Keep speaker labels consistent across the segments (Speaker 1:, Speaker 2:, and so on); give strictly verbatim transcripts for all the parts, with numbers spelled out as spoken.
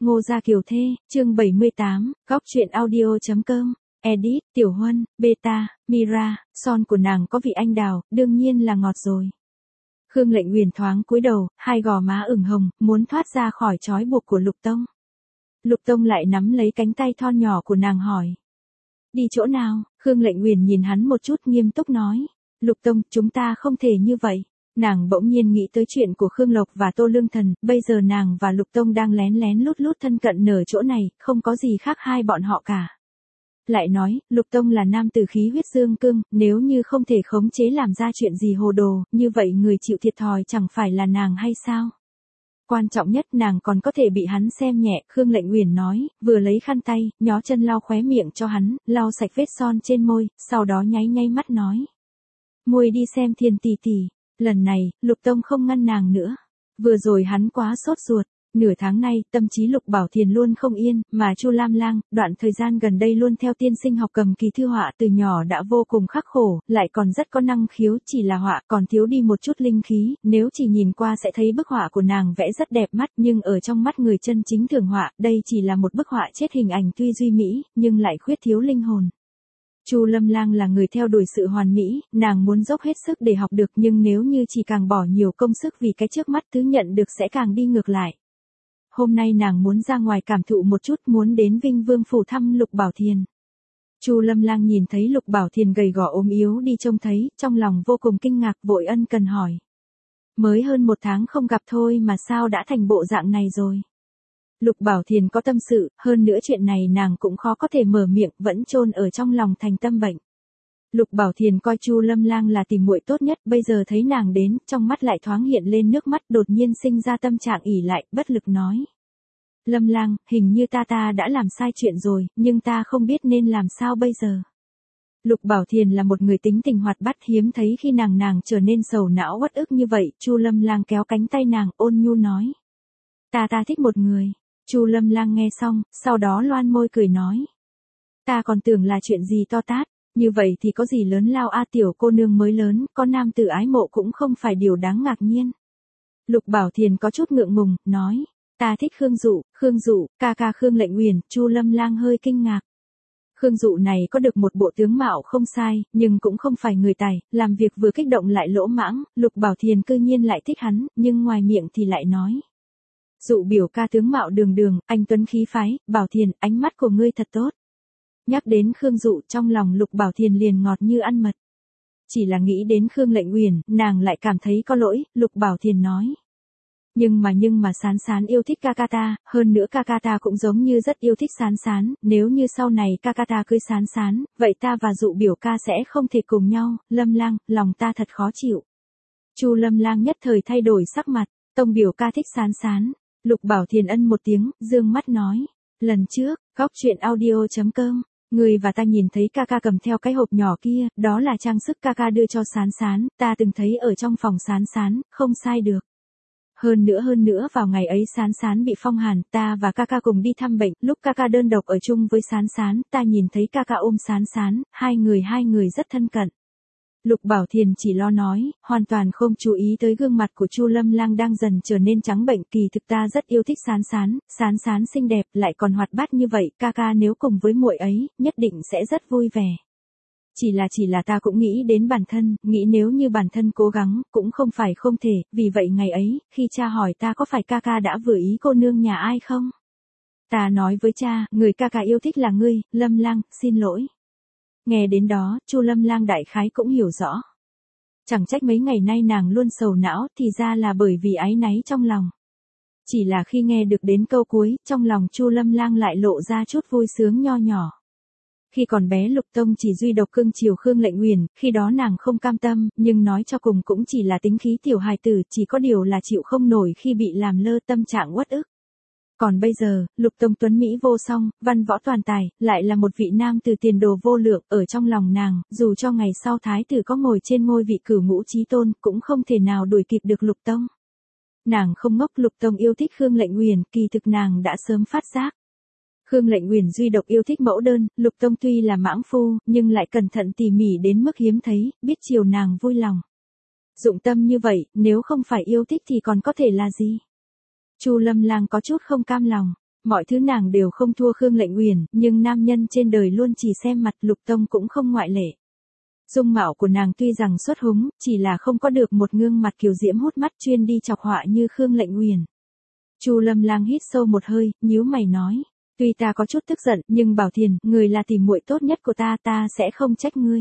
Speaker 1: Ngô Gia Kiều Thê, chương bảy mươi tám, góc truyện audio chấm com, edit, Tiểu Huân, Beta, Mira, son của nàng có vị anh đào, đương nhiên là ngọt rồi. Khương Lệnh Uyển thoáng cúi đầu, hai gò má ửng hồng, muốn thoát ra khỏi trói buộc của Lục Tông. Lục Tông lại nắm lấy cánh tay thon nhỏ của nàng hỏi. Đi chỗ nào? Khương Lệnh Uyển nhìn hắn một chút nghiêm túc nói. Lục Tông, chúng ta không thể như vậy. Nàng bỗng nhiên nghĩ tới chuyện của Khương Lộc và Tô Lương Thần, bây giờ nàng và Lục Tông đang lén lén lút lút thân cận nở chỗ này, không có gì khác hai bọn họ cả. Lại nói, Lục Tông là nam tử khí huyết dương cương, nếu như không thể khống chế làm ra chuyện gì hồ đồ, như vậy người chịu thiệt thòi chẳng phải là nàng hay sao? Quan trọng nhất nàng còn có thể bị hắn xem nhẹ, Khương Lệnh Uyển nói, vừa lấy khăn tay, nhó chân lau khóe miệng cho hắn, lau sạch vết son trên môi, sau đó nháy nháy mắt nói. Muội đi xem Thiên tỷ tỷ. Lần này, Lục Tông không ngăn nàng nữa. Vừa rồi hắn quá sốt ruột. Nửa tháng nay, tâm trí Lục Bảo Thiền luôn không yên, mà Chu Lam Lang, đoạn thời gian gần đây luôn theo tiên sinh học cầm kỳ thư họa từ nhỏ đã vô cùng khắc khổ, lại còn rất có năng khiếu, chỉ là họa còn thiếu đi một chút linh khí, nếu chỉ nhìn qua sẽ thấy bức họa của nàng vẽ rất đẹp mắt, nhưng ở trong mắt người chân chính thường họa, đây chỉ là một bức họa chết hình ảnh tuy duy mỹ, nhưng lại khuyết thiếu linh hồn. Chu Lâm Lang là người theo đuổi sự hoàn mỹ, nàng muốn dốc hết sức để học được, nhưng nếu như chỉ càng bỏ nhiều công sức vì cái trước mắt thứ nhận được sẽ càng đi ngược lại. Hôm nay nàng muốn ra ngoài cảm thụ một chút, muốn đến Vinh Vương phủ thăm Lục Bảo Thiền. Chu Lâm Lang nhìn thấy Lục Bảo Thiền gầy gò ốm yếu đi trông thấy, trong lòng vô cùng kinh ngạc, vội ân cần hỏi. Mới hơn một tháng không gặp thôi mà sao đã thành bộ dạng này rồi? Lục Bảo Thiền có tâm sự, hơn nữa chuyện này nàng cũng khó có thể mở miệng, vẫn chôn ở trong lòng thành tâm bệnh. Lục Bảo Thiền coi Chu Lâm Lang là tìm muội tốt nhất, bây giờ thấy nàng đến, trong mắt lại thoáng hiện lên nước mắt, đột nhiên sinh ra tâm trạng ỷ lại, bất lực nói. Lâm Lang, hình như ta ta đã làm sai chuyện rồi, nhưng ta không biết nên làm sao bây giờ. Lục Bảo Thiền là một người tính tình hoạt bát, hiếm thấy khi nàng nàng trở nên sầu não uất ức như vậy. Chu Lâm Lang kéo cánh tay nàng, ôn nhu nói. Ta ta thích một người. Chu Lâm Lang nghe xong, sau đó loan môi cười nói. Ta còn tưởng là chuyện gì to tát, như vậy thì có gì lớn lao a, tiểu cô nương mới lớn, có nam tử ái mộ cũng không phải điều đáng ngạc nhiên. Lục Bảo Thiền có chút ngượng ngùng, nói. Ta thích Khương Dụ, Khương Dụ, ca ca Khương Lệnh Uyển. Chu Lâm Lang hơi kinh ngạc. Khương Dụ này có được một bộ tướng mạo không sai, nhưng cũng không phải người tài, làm việc vừa kích động lại lỗ mãng, Lục Bảo Thiền cư nhiên lại thích hắn, nhưng ngoài miệng thì lại nói. Dụ biểu ca tướng mạo đường đường, anh tuấn khí phái, Bảo Thiền, ánh mắt của ngươi thật tốt. Nhắc đến Khương Dụ, trong lòng Lục Bảo Thiền liền ngọt như ăn mật. Chỉ là nghĩ đến Khương Lệnh Uyển, nàng lại cảm thấy có lỗi. Lục Bảo Thiền nói. Nhưng mà nhưng mà Sán Sán yêu thích ca ca ta, hơn nữa ca ca ta cũng giống như rất yêu thích Sán Sán, nếu như sau này ca ca ta cưới Sán Sán, vậy ta và Dụ biểu ca sẽ không thể cùng nhau. Lâm Lang, lòng ta thật khó chịu. Chu Lâm Lang nhất thời thay đổi sắc mặt, Tông biểu ca thích Sán Sán. Lục Bảo Thiền ân một tiếng, dương mắt nói. Lần trước, góc truyện audio chấm com, người và ta nhìn thấy ca ca cầm theo cái hộp nhỏ kia, đó là trang sức ca ca đưa cho Sán Sán, ta từng thấy ở trong phòng Sán Sán, không sai được. Hơn nữa hơn nữa vào ngày ấy Sán Sán bị phong hàn, ta và ca ca cùng đi thăm bệnh, lúc ca ca đơn độc ở chung với Sán Sán, ta nhìn thấy ca ca ôm Sán Sán, hai người hai người rất thân cận. Lục Bảo Thiền chỉ lo nói, hoàn toàn không chú ý tới gương mặt của Chu Lâm Lang đang dần trở nên trắng bệnh. Kỳ thực ta rất yêu thích Sán Sán, Sán Sán xinh đẹp, lại còn hoạt bát như vậy, ca ca nếu cùng với muội ấy, nhất định sẽ rất vui vẻ. Chỉ là chỉ là ta cũng nghĩ đến bản thân, nghĩ nếu như bản thân cố gắng, cũng không phải không thể, vì vậy ngày ấy, khi cha hỏi ta có phải ca ca đã vừa ý cô nương nhà ai không? Ta nói với cha, người ca ca yêu thích là ngươi, Lâm Lang, xin lỗi. Nghe đến đó, Chu Lâm Lang đại khái cũng hiểu rõ. Chẳng trách mấy ngày nay nàng luôn sầu não, thì ra là bởi vì áy náy trong lòng. Chỉ là khi nghe được đến câu cuối, trong lòng Chu Lâm Lang lại lộ ra chút vui sướng nho nhỏ. Khi còn bé Lục Tông chỉ duy độc cưng chiều Khương Lệnh Uyển, khi đó nàng không cam tâm, nhưng nói cho cùng cũng chỉ là tính khí tiểu hài tử, chỉ có điều là chịu không nổi khi bị làm lơ, tâm trạng uất ức. Còn bây giờ, Lục Tông tuấn Mỹ vô song, văn võ toàn tài, lại là một vị nam từ tiền đồ vô lượng, ở trong lòng nàng, dù cho ngày sau thái tử có ngồi trên ngôi vị cửu ngũ chí tôn, cũng không thể nào đuổi kịp được Lục Tông. Nàng không ngốc, Lục Tông yêu thích Khương Lệnh Uyển, kỳ thực nàng đã sớm phát giác. Khương Lệnh Uyển duy độc yêu thích mẫu đơn, Lục Tông tuy là mãng phu, nhưng lại cẩn thận tỉ mỉ đến mức hiếm thấy, biết chiều nàng vui lòng. Dụng tâm như vậy, nếu không phải yêu thích thì còn có thể là gì? Chu Lâm Lang có chút không cam lòng. Mọi thứ nàng đều không thua Khương Lệnh Uyển, nhưng nam nhân trên đời luôn chỉ xem mặt, Lục Tông cũng không ngoại lệ. Dung mạo của nàng tuy rằng xuất húng, chỉ là không có được một gương mặt kiều diễm hút mắt chuyên đi chọc họa như Khương Lệnh Uyển. Chu Lâm Lang hít sâu một hơi, nhíu mày nói, tuy ta có chút tức giận, nhưng Bảo Thiền, người là tỷ muội tốt nhất của ta, ta sẽ không trách ngươi.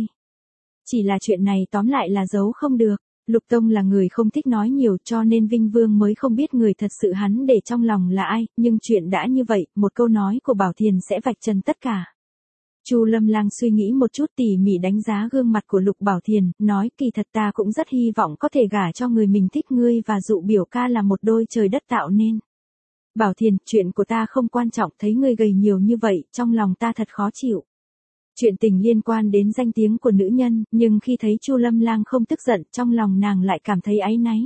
Speaker 1: Chỉ là chuyện này tóm lại là giấu không được. Lục Tông là người không thích nói nhiều, cho nên Vinh Vương mới không biết người thật sự hắn để trong lòng là ai, nhưng chuyện đã như vậy, một câu nói của Bảo Thiền sẽ vạch trần tất cả. Chu Lâm Lang suy nghĩ một chút, tỉ mỉ đánh giá gương mặt của Lục Bảo Thiền, nói, kỳ thật ta cũng rất hy vọng có thể gả cho người mình thích, ngươi và Dụ biểu ca là một đôi trời đất tạo nên. Bảo Thiền, chuyện của ta không quan trọng, thấy ngươi gầy nhiều như vậy, trong lòng ta thật khó chịu. Chuyện tình liên quan đến danh tiếng của nữ nhân, nhưng khi thấy Chu Lâm Lang không tức giận, trong lòng nàng lại cảm thấy áy náy.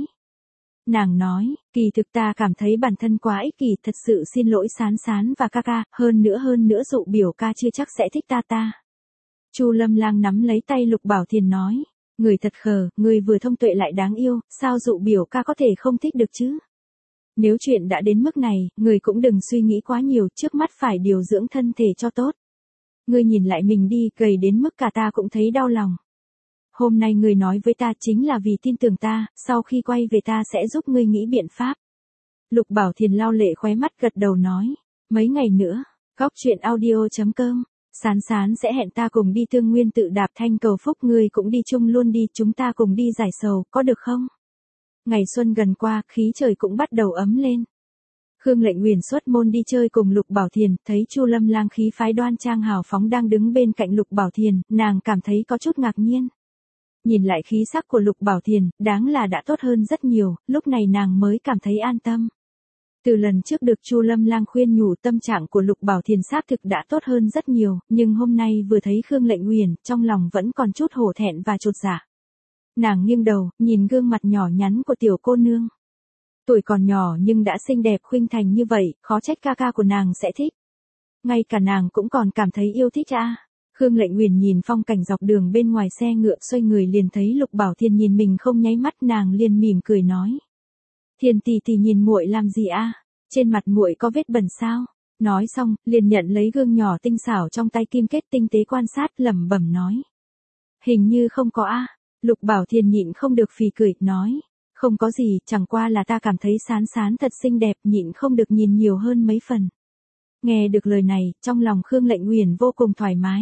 Speaker 1: Nàng nói, kỳ thực ta cảm thấy bản thân quá ích kỷ, thật sự xin lỗi Sán Sán và ca ca, hơn nữa hơn nữa Dụ biểu ca chưa chắc sẽ thích ta ta. Chu Lâm Lang nắm lấy tay Lục Bảo Thiền nói, người thật khờ, người vừa thông tuệ lại đáng yêu, sao Dụ biểu ca có thể không thích được chứ? Nếu chuyện đã đến mức này, người cũng đừng suy nghĩ quá nhiều, trước mắt phải điều dưỡng thân thể cho tốt. Ngươi nhìn lại mình đi, gầy đến mức cả ta cũng thấy đau lòng. Hôm nay ngươi nói với ta chính là vì tin tưởng ta, sau khi quay về ta sẽ giúp ngươi nghĩ biện pháp. Lục Bảo Thiền lau lệ khóe mắt gật đầu nói, mấy ngày nữa, góc truyện audio chấm com, Sán Sán sẽ hẹn ta cùng đi Tương Nguyên tự đạp thanh cầu phúc, ngươi cũng đi chung luôn đi, chúng ta cùng đi giải sầu, có được không? Ngày xuân gần qua, khí trời cũng bắt đầu ấm lên. Khương Lệnh Uyển xuất môn đi chơi cùng Lục Bảo Thiền, thấy Chu Lâm Lang khí phái đoan trang hào phóng đang đứng bên cạnh Lục Bảo Thiền, nàng cảm thấy có chút ngạc nhiên. Nhìn lại khí sắc của Lục Bảo Thiền, đáng là đã tốt hơn rất nhiều, lúc này nàng mới cảm thấy an tâm. Từ lần trước được Chu Lâm Lang khuyên nhủ, tâm trạng của Lục Bảo Thiền xác thực đã tốt hơn rất nhiều, nhưng hôm nay vừa thấy Khương Lệnh Uyển, trong lòng vẫn còn chút hổ thẹn và chột dạ. Nàng nghiêng đầu, nhìn gương mặt nhỏ nhắn của tiểu cô nương. Tuổi còn nhỏ nhưng đã xinh đẹp khuynh thành như vậy, khó trách ca ca của nàng sẽ thích. Ngay cả nàng cũng còn cảm thấy yêu thích à. Khương Lệnh Uyển nhìn phong cảnh dọc đường bên ngoài xe ngựa, xoay người liền thấy Lục Bảo Thiền nhìn mình không nháy mắt, nàng liền mỉm cười nói. Thiền tỷ tỷ nhìn muội làm gì a? À? Trên mặt muội có vết bẩn sao? Nói xong, liền nhận lấy gương nhỏ tinh xảo trong tay, kim kết tinh tế quan sát, lẩm bẩm nói. Hình như không có a. À? Lục Bảo Thiền nhịn không được phì cười, nói. Không có gì, chẳng qua là ta cảm thấy Sán Sán thật xinh đẹp, nhịn không được nhìn nhiều hơn mấy phần. Nghe được lời này, trong lòng Khương Lệnh Uyển vô cùng thoải mái.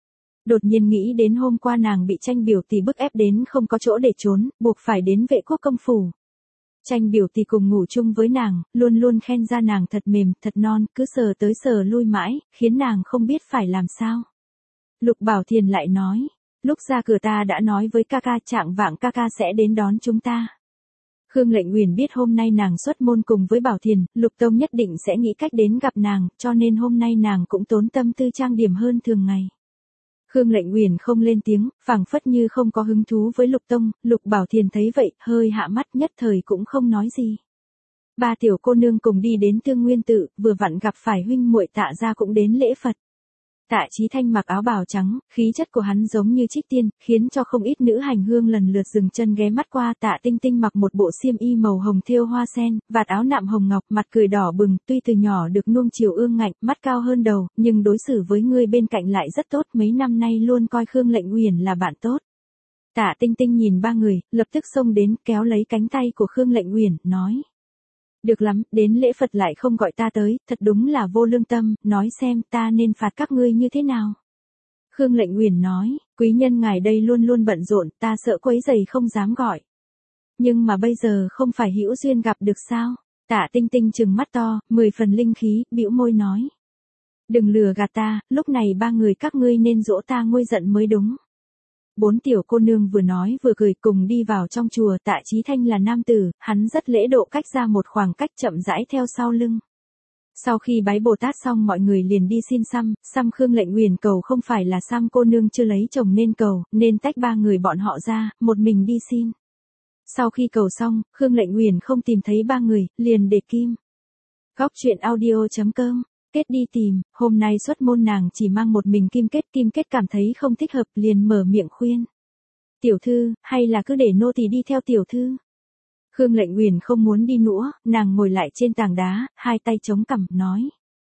Speaker 1: Đột nhiên nghĩ đến hôm qua nàng bị Tranh biểu tỷ bức ép đến không có chỗ để trốn, buộc phải đến Vệ Quốc công phủ. Tranh biểu tỷ cùng ngủ chung với nàng, luôn luôn khen ra nàng thật mềm, thật non, cứ sờ tới sờ lui mãi, khiến nàng không biết phải làm sao. Lục Bảo Thiền lại nói, lúc ra cửa ta đã nói với ca ca, trạng vạng ca ca sẽ đến đón chúng ta. Khương Lệnh Uyển biết hôm nay nàng xuất môn cùng với Bảo Thiền, Lục Tông nhất định sẽ nghĩ cách đến gặp nàng, cho nên hôm nay nàng cũng tốn tâm tư trang điểm hơn thường ngày. Khương Lệnh Uyển không lên tiếng, phảng phất như không có hứng thú với Lục Tông, Lục Bảo Thiền thấy vậy, hơi hạ mắt, nhất thời cũng không nói gì. Ba tiểu cô nương cùng đi đến Tương Nguyên tự, vừa vặn gặp phải huynh muội Tạ gia cũng đến lễ Phật. Tạ Chí Thanh mặc áo bào trắng, khí chất của hắn giống như trích tiên, khiến cho không ít nữ hành hương lần lượt dừng chân ghé mắt qua. Tạ Tinh Tinh mặc một bộ xiêm y màu hồng thêu hoa sen, vạt áo nạm hồng ngọc, mặt cười đỏ bừng, tuy từ nhỏ được nuông chiều ương ngạnh, mắt cao hơn đầu, nhưng đối xử với người bên cạnh lại rất tốt, mấy năm nay luôn coi Khương Lệnh Uyển là bạn tốt. Tạ Tinh Tinh nhìn ba người, lập tức xông đến, kéo lấy cánh tay của Khương Lệnh Uyển, nói. Được lắm, đến lễ Phật lại không gọi ta tới, thật đúng là vô lương tâm, nói xem ta nên phạt các ngươi như thế nào. Khương Lệnh Uyển nói, quý nhân ngài đây luôn luôn bận rộn, ta sợ quấy rầy không dám gọi. Nhưng mà bây giờ không phải hữu duyên gặp được sao? Tạ Tinh Tinh trừng mắt to, mười phần linh khí, bĩu môi nói. Đừng lừa gạt ta, lúc này ba người các ngươi nên dỗ ta nguôi giận mới đúng. Bốn tiểu cô nương vừa nói vừa cười cùng đi vào trong chùa. Tạ Chí Thanh là nam tử, hắn rất lễ độ cách ra một khoảng cách chậm rãi theo sau lưng. Sau khi bái Bồ Tát xong mọi người liền đi xin xăm, xăm Khương Lệnh Uyển cầu không phải là xăm cô nương chưa lấy chồng nên cầu, nên tách ba người bọn họ ra, một mình đi xin. Sau khi cầu xong, Khương Lệnh Uyển không tìm thấy ba người, liền để kim. Góc truyện audio chấm com Kết đi tìm, hôm nay xuất môn nàng chỉ mang một mình Kim Kết, Kim Kết cảm thấy không thích hợp, liền mở miệng khuyên. Tiểu thư, hay là cứ để nô tỳ đi theo tiểu thư. Khương Lệnh Uyển không muốn đi nữa, nàng ngồi lại trên tảng đá, hai tay chống cằm, nói.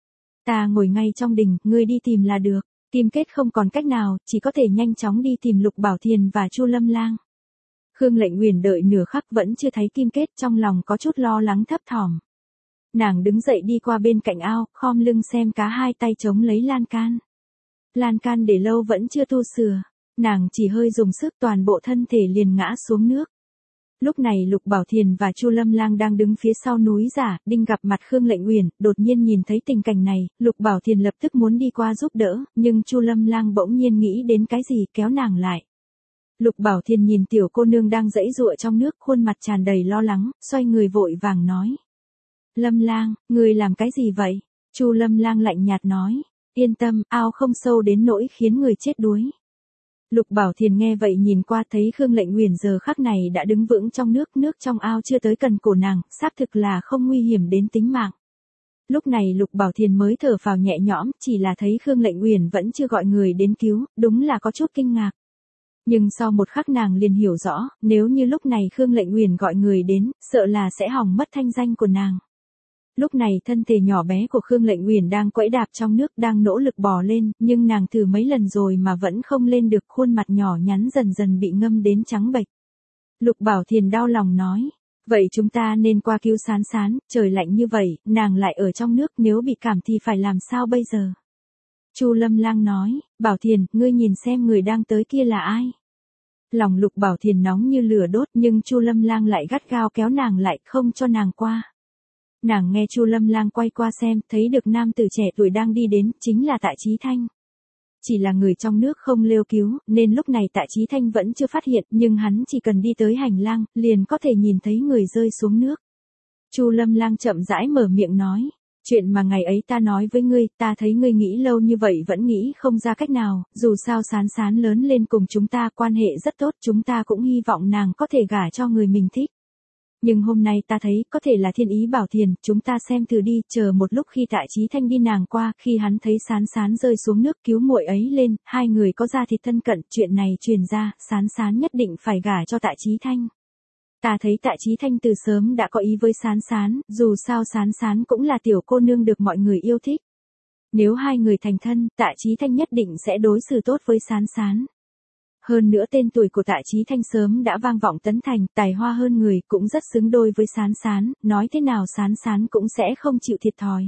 Speaker 1: Ta ngồi ngay trong đình, ngươi đi tìm là được. Kim Kết không còn cách nào, chỉ có thể nhanh chóng đi tìm Lục Bảo Thiền và Chu Lâm Lang. Khương Lệnh Uyển đợi nửa khắc vẫn chưa thấy Kim Kết, trong lòng có chút lo lắng thấp thỏm. Nàng đứng dậy đi qua bên cạnh ao, khom lưng xem cá, hai tay chống lấy lan can. Lan can để lâu vẫn chưa tu sửa, nàng chỉ hơi dùng sức toàn bộ thân thể liền ngã xuống nước. Lúc này Lục Bảo Thiền và Chu Lâm Lang đang đứng phía sau núi giả, đinh gặp mặt Khương Lệnh Uyển, đột nhiên nhìn thấy tình cảnh này, Lục Bảo Thiền lập tức muốn đi qua giúp đỡ, nhưng Chu Lâm Lang bỗng nhiên nghĩ đến cái gì kéo nàng lại. Lục Bảo Thiền nhìn tiểu cô nương đang giãy giụa trong nước, khuôn mặt tràn đầy lo lắng, xoay người vội vàng nói. Lâm Lang, ngươi làm cái gì vậy? Chu Lâm Lang lạnh nhạt nói. Yên tâm, ao không sâu đến nỗi khiến người chết đuối. Lục Bảo Thiền nghe vậy nhìn qua thấy Khương Lệnh Uyển giờ khắc này đã đứng vững trong nước, nước trong ao chưa tới cần cổ nàng, xác thực là không nguy hiểm đến tính mạng. Lúc này Lục Bảo Thiền mới thở phào nhẹ nhõm, chỉ là thấy Khương Lệnh Uyển vẫn chưa gọi người đến cứu, đúng là có chút kinh ngạc. Nhưng sau một khắc nàng liền hiểu rõ, nếu như lúc này Khương Lệnh Uyển gọi người đến, sợ là sẽ hỏng mất thanh danh của nàng. Lúc này thân thể nhỏ bé của Khương Lệnh Uyển đang quẫy đạp trong nước, đang nỗ lực bò lên, nhưng nàng thử mấy lần rồi mà vẫn không lên được, khuôn mặt nhỏ nhắn dần dần bị ngâm đến trắng bệch. Lục Bảo Thiền đau lòng nói, vậy chúng ta nên qua cứu Sán Sán, trời lạnh như vậy, nàng lại ở trong nước, nếu bị cảm thì phải làm sao bây giờ? Chu Lâm Lang nói, Bảo Thiền, ngươi nhìn xem người đang tới kia là ai? Lòng Lục Bảo Thiền nóng như lửa đốt, nhưng Chu Lâm Lang lại gắt gao kéo nàng lại, không cho nàng qua. Nàng nghe Chu Lâm Lang quay qua xem, thấy được nam tử trẻ tuổi đang đi đến, chính là Tạ Chí Thanh. Chỉ là người trong nước không lêu cứu, nên lúc này Tạ Chí Thanh vẫn chưa phát hiện, nhưng hắn chỉ cần đi tới hành lang, liền có thể nhìn thấy người rơi xuống nước. Chu Lâm Lang chậm rãi mở miệng nói, chuyện mà ngày ấy ta nói với ngươi, ta thấy ngươi nghĩ lâu như vậy vẫn nghĩ không ra cách nào, dù sao Sán Sán lớn lên cùng chúng ta quan hệ rất tốt, chúng ta cũng hy vọng nàng có thể gả cho người mình thích. Nhưng hôm nay ta thấy có thể là thiên ý Bảo Thiền, chúng ta xem thử đi, chờ một lúc khi Tạ Chí Thanh đi nàng qua, khi hắn thấy Sán Sán rơi xuống nước cứu muội ấy lên, hai người có ra thịt thân cận, chuyện này truyền ra, Sán Sán nhất định phải gả cho Tạ Chí Thanh. Ta thấy Tạ Chí Thanh từ sớm đã có ý với Sán Sán, dù sao Sán Sán cũng là tiểu cô nương được mọi người yêu thích. Nếu hai người thành thân, Tạ Chí Thanh nhất định sẽ đối xử tốt với Sán Sán. Hơn nữa tên tuổi của Tạ Chí Thanh sớm đã vang vọng Tấn Thành, tài hoa hơn người, cũng rất xứng đôi với Sán Sán, nói thế nào Sán Sán cũng sẽ không chịu thiệt thòi.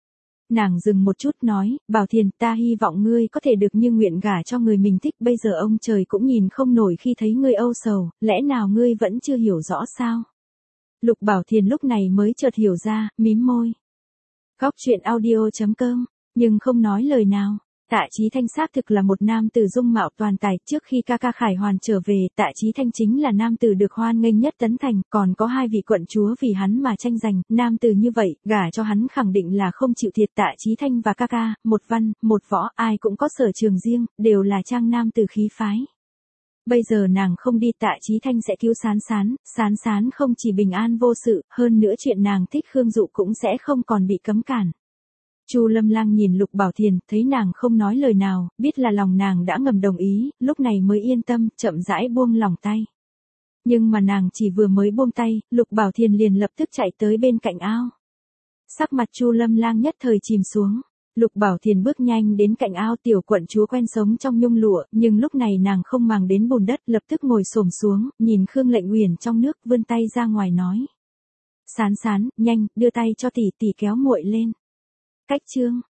Speaker 1: Nàng dừng một chút nói, Bảo Thiền, ta hy vọng ngươi có thể được như nguyện gả cho người mình thích, bây giờ ông trời cũng nhìn không nổi khi thấy ngươi âu sầu, lẽ nào ngươi vẫn chưa hiểu rõ sao? Lục Bảo Thiền lúc này mới chợt hiểu ra, mím môi. Góc truyện audio chấm com, nhưng không nói lời nào. Tạ Chí Thanh xác thực là một nam tử dung mạo toàn tài, trước khi ca ca Khải Hoàn trở về, Tạ Chí Thanh chính là nam tử được hoan nghênh nhất Tấn Thành, còn có hai vị quận chúa vì hắn mà tranh giành, nam tử như vậy, gả cho hắn khẳng định là không chịu thiệt. Tạ Chí Thanh và ca ca, một văn, một võ, ai cũng có sở trường riêng, đều là trang nam tử khí phái. Bây giờ nàng không đi, Tạ Chí Thanh sẽ cứu Sán Sán, Sán Sán không chỉ bình an vô sự, hơn nữa chuyện nàng thích Khương Dụ cũng sẽ không còn bị cấm cản. Chu Lâm Lang nhìn Lục Bảo Thiền, thấy nàng không nói lời nào, biết là lòng nàng đã ngầm đồng ý, lúc này mới yên tâm, chậm rãi buông lỏng tay. Nhưng mà nàng chỉ vừa mới buông tay, Lục Bảo Thiền liền lập tức chạy tới bên cạnh ao. Sắc mặt Chu Lâm Lang nhất thời chìm xuống. Lục Bảo Thiền bước nhanh đến cạnh ao, tiểu quận chúa quen sống trong nhung lụa, nhưng lúc này nàng không màng đến bùn đất, lập tức ngồi xổm xuống, nhìn Khương Lệnh Uyển trong nước, vươn tay ra ngoài nói: "Sán Sán, nhanh, đưa tay cho tỷ tỷ kéo muội lên." Cách chương